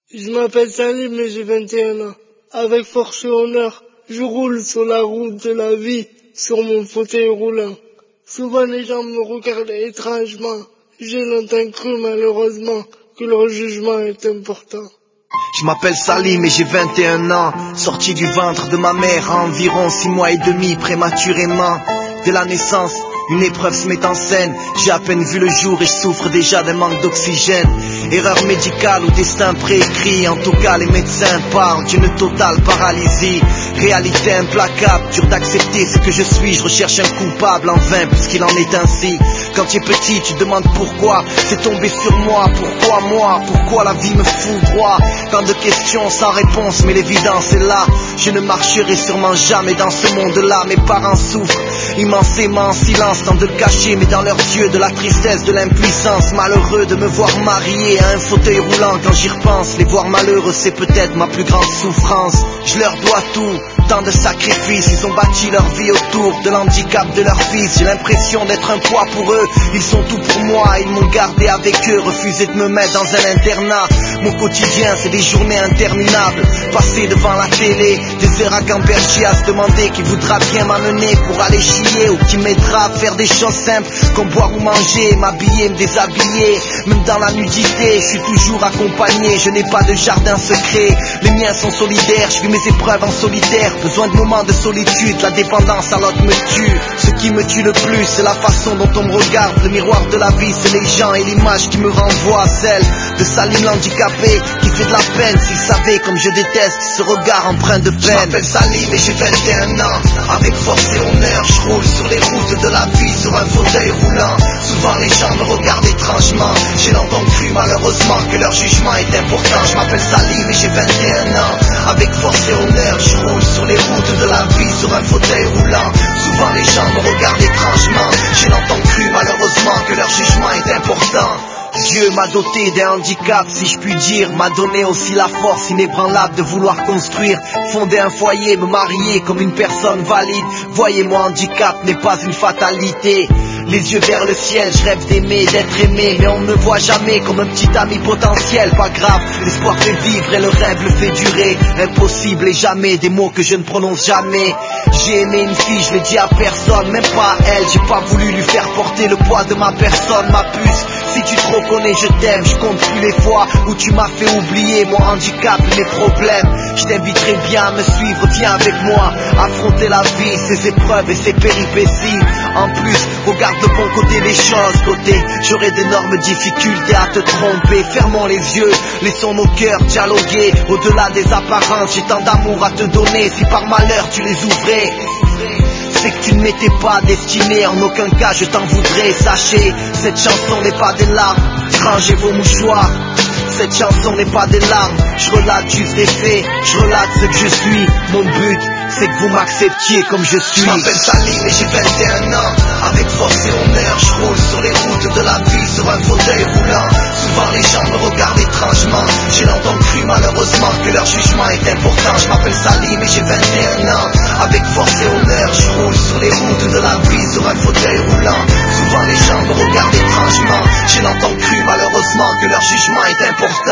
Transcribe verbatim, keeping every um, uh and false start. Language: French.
Je m'appelle Salim et j'ai vingt et un ans. Avec force et honneur, je roule sur la route de la vie, sur mon fauteuil roulant. Souvent les gens me regardent étrangement. J'ai longtemps cru malheureusement que leur jugement est important. Je m'appelle Salim et j'ai vingt et un ans. Sorti du ventre de ma mère à environ six mois et demi prématurément. Dès la naissance, une épreuve se met en scène. J'ai à peine vu le jour et je souffre déjà d'un manque d'oxygène. Erreur médicale ou destin préécrit, en tout cas les médecins parlent d'une totale paralysie. Réalité implacable, dur d'accepter ce que je suis. Je recherche un coupable en vain puisqu'il en est ainsi. Quand tu es petit, tu te demandes pourquoi c'est tombé sur moi, pourquoi moi, pourquoi la vie me fout droit. Tant de questions sans réponse, mais l'évidence est là. Je ne marcherai sûrement jamais dans ce monde-là. Mes parents souffrent immensément en silence, tant de le cacher, mais dans leurs yeux de la tristesse, de l'impuissance. Malheureux de me voir marié à un fauteuil roulant. Quand j'y repense, les voir malheureux, c'est peut-être ma plus grande souffrance. Je leur dois tout, tant de sacrifices. Ils ont bâti leur vie autour de l'handicap de leur fils. J'ai l'impression d'être un poids pour eux. Ils sont tout pour moi, ils m'ont gardé avec eux. Refusé de me mettre dans un internat. Mon quotidien, c'est des journées interminables. Passer devant la télé, des heures à gamberger, à se demander qui voudra bien m'amener pour aller chier, ou qui m'aidera à faire des choses simples comme boire ou manger, m'habiller, me déshabiller. Même dans la nudité, je suis toujours accompagné. Je n'ai pas de jardin secret, les miens sont solidaires. Je vis mes épreuves en solitaire. Besoin de moments de solitude, la dépendance à l'autre me tue. Ce qui me tue le plus, c'est la façon dont on me regarde. Le miroir de la vie, c'est les gens et l'image qui me renvoie. Celle de Salim l'handicapé, qui fait de la peine. S'il savait comme je déteste ce regard empreint de peine. Je m'appelle Salim et j'ai vingt et un ans. Avec force et honneur, je roule sur les routes de la vie, sur un fauteuil roulant. Souvent les gens me regardent étrangement. J'ai longtemps cru malheureusement que leur jugement est important. Je m'appelle Salim et j'ai vingt et un ans. Avec force et honneur, je roule sur les routes de la vie, sur un fauteuil roulant. Souvent les gens me regardent étrangement. J'ai longtemps cru malheureusement que leur jugement est important. Dieu m'a doté d'un handicap, si je puis dire, m'a donné aussi la force inébranlable de vouloir construire, fonder un foyer, me marier comme une personne valide. Voyez, mon handicap n'est pas une fatalité. Les yeux vers le ciel, je rêve d'aimer, d'être aimé, mais on ne me voit jamais comme un petit ami potentiel. Pas grave, l'espoir fait vivre et le rêve le fait durer. Impossible et jamais, des mots que je ne prononce jamais. J'ai aimé une fille, je l'ai dit à personne, même pas à elle. J'ai pas voulu lui faire porter le poids de ma personne, ma puce. Si tu te reconnais, je t'aime, je compte plus les fois où tu m'as fait oublier mon handicap, mes problèmes. Je t'inviterai bien à me suivre, viens avec moi, affronter la vie, ses épreuves et ses péripéties. En plus, regarde de bon côté les choses, côté, j'aurai d'énormes difficultés à te tromper. Fermons les yeux, laissons nos cœurs dialoguer. Au-delà des apparences, j'ai tant d'amour à te donner. Si par malheur tu les ouvrais, c'est que tu ne m'étais pas destiné, en aucun cas je t'en voudrais. Sachez, cette chanson n'est pas des larmes, rangez vos mouchoirs. Cette chanson n'est pas des larmes, je relate juste des faits, je relate ce que je suis. Mon but, c'est que vous m'acceptiez comme je suis. Je m'appelle Salim et j'ai vingt et un ans. Avec force et honneur, je roule sur les routes de la vie, sur un fauteuil roulant. Souvent les gens me regardent étrangement. J'ai longtemps cru malheureusement que leur jugement est important. Je m'appelle Salim et j'ai vingt et un ans. Avec force et honneur, je roule sur les routes de la vie, sur un fauteuil roulant. Souvent les gens me regardent étrangement. J'ai longtemps cru malheureusement que leur jugement est important.